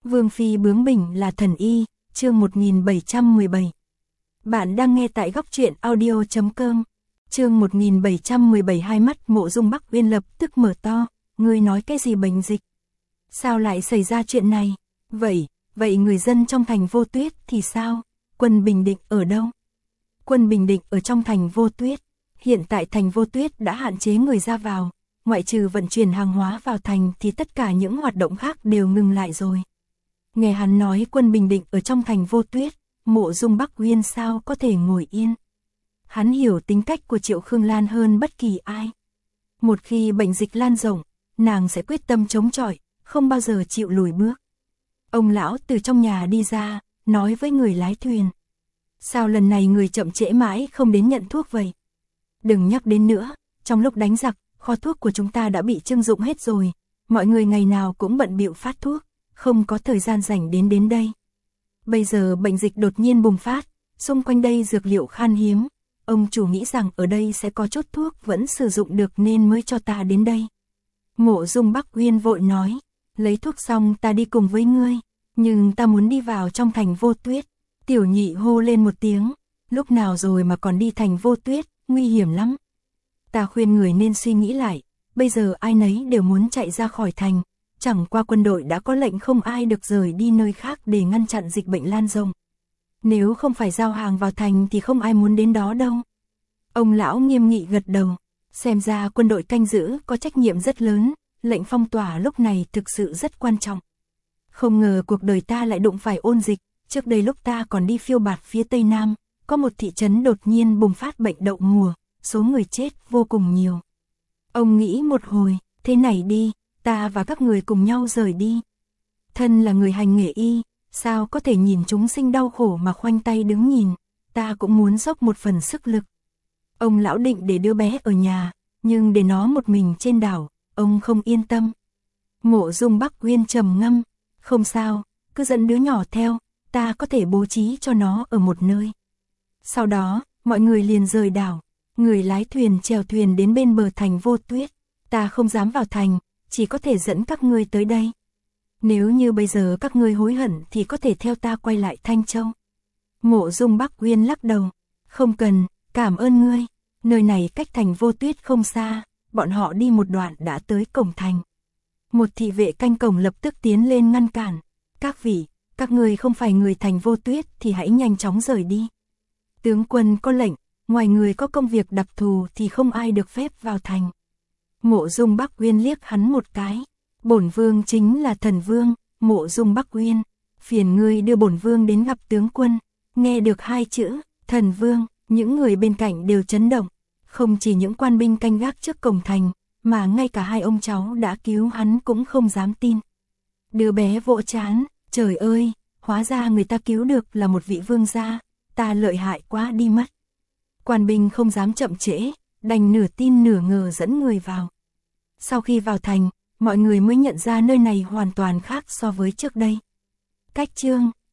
Vương phi bướng bỉnh là thần y, chương 1717. Bạn đang nghe tại góc truyện audio.com. Chương 1717. Hai mắt Mộ Dung Bắc Uyên lập tức mở to, ngươi nói cái gì bệnh dịch? Sao lại xảy ra chuyện này? Vậy người dân trong thành Vô Tuyết thì sao? Quân Bình Định ở đâu? Quân Bình Định ở trong thành Vô Tuyết. Hiện tại thành Vô Tuyết đã hạn chế người ra vào, ngoại trừ vận chuyển hàng hóa vào thành thì tất cả những hoạt động khác đều ngừng lại rồi. Nghe hắn nói Quân Bình Định ở trong thành Vô Tuyết, Mộ Dung Bắc Uyên sao có thể ngồi yên. Hắn hiểu tính cách của Triệu Khương Lan hơn bất kỳ ai. Một khi bệnh dịch lan rộng, nàng sẽ quyết tâm chống chọi, không bao giờ chịu lùi bước. Ông lão từ trong nhà đi ra, nói với người lái thuyền. Sao lần này người chậm trễ mãi không đến nhận thuốc vậy? Đừng nhắc đến nữa, trong lúc đánh giặc, kho thuốc của chúng ta đã bị trưng dụng hết rồi. Mọi người ngày nào cũng bận bịu phát thuốc, không có thời gian rảnh đến đây. Bây giờ bệnh dịch đột nhiên bùng phát, xung quanh đây dược liệu khan hiếm. Ông chủ nghĩ rằng ở đây sẽ có chút thuốc vẫn sử dụng được nên mới cho ta đến đây. Mộ Dung Bắc Uyên vội nói, lấy thuốc xong ta đi cùng với ngươi, nhưng ta muốn đi vào trong thành Vô Tuyết. Tiểu nhị hô lên một tiếng, lúc nào rồi mà còn đi thành Vô Tuyết, nguy hiểm lắm. Ta khuyên người nên suy nghĩ lại, bây giờ ai nấy đều muốn chạy ra khỏi thành, chẳng qua quân đội đã có lệnh không ai được rời đi nơi khác để ngăn chặn dịch bệnh lan rộng. Nếu không phải giao hàng vào thành thì không ai muốn đến đó đâu. Ông lão nghiêm nghị gật đầu, xem ra quân đội canh giữ có trách nhiệm rất lớn, lệnh phong tỏa lúc này thực sự rất quan trọng. Không ngờ cuộc đời ta lại đụng phải ôn dịch, trước đây lúc ta còn đi phiêu bạt phía Tây Nam, có một thị trấn đột nhiên bùng phát bệnh đậu mùa, số người chết vô cùng nhiều. Ông nghĩ một hồi, thế này đi, ta và các người cùng nhau rời đi. Thân là người hành nghề y, sao có thể nhìn chúng sinh đau khổ mà khoanh tay đứng nhìn, ta cũng muốn dốc một phần sức lực. Ông lão định để đứa bé ở nhà, nhưng để nó một mình trên đảo, ông không yên tâm. Mộ Dung Bắc Uyên trầm ngâm, không sao, cứ dẫn đứa nhỏ theo, ta có thể bố trí cho nó ở một nơi. Sau đó, mọi người liền rời đảo, người lái thuyền chèo thuyền đến bên bờ thành Vô Tuyết. Ta không dám vào thành, chỉ có thể dẫn các ngươi tới đây. Nếu như bây giờ các ngươi hối hận thì có thể theo ta quay lại Thanh Châu. Mộ Dung Bắc Uyên lắc đầu, không cần, cảm ơn ngươi, nơi này cách thành Vô Tuyết không xa, bọn họ đi một đoạn đã tới cổng thành. Một thị vệ canh cổng lập tức tiến lên ngăn cản, các vị, các ngươi không phải người thành Vô Tuyết thì hãy nhanh chóng rời đi. Tướng quân có lệnh, ngoài người có công việc đặc thù thì không ai được phép vào thành. Mộ Dung Bắc Uyên liếc hắn một cái, bổn vương chính là thần vương, Mộ Dung Bắc Uyên, phiền ngươi đưa bổn vương đến gặp tướng quân. Nghe được hai chữ, thần vương, những người bên cạnh đều chấn động, không chỉ những quan binh canh gác trước cổng thành, mà ngay cả hai ông cháu đã cứu hắn cũng không dám tin. Đứa bé vỗ trán, trời ơi, hóa ra người ta cứu được là một vị vương gia, ta lợi hại quá đi mất. Quan binh không dám chậm trễ, đành nửa tin nửa ngờ dẫn người vào. Sau khi vào thành, mọi người mới nhận ra nơi này hoàn toàn khác so với trước đây. Cách chương,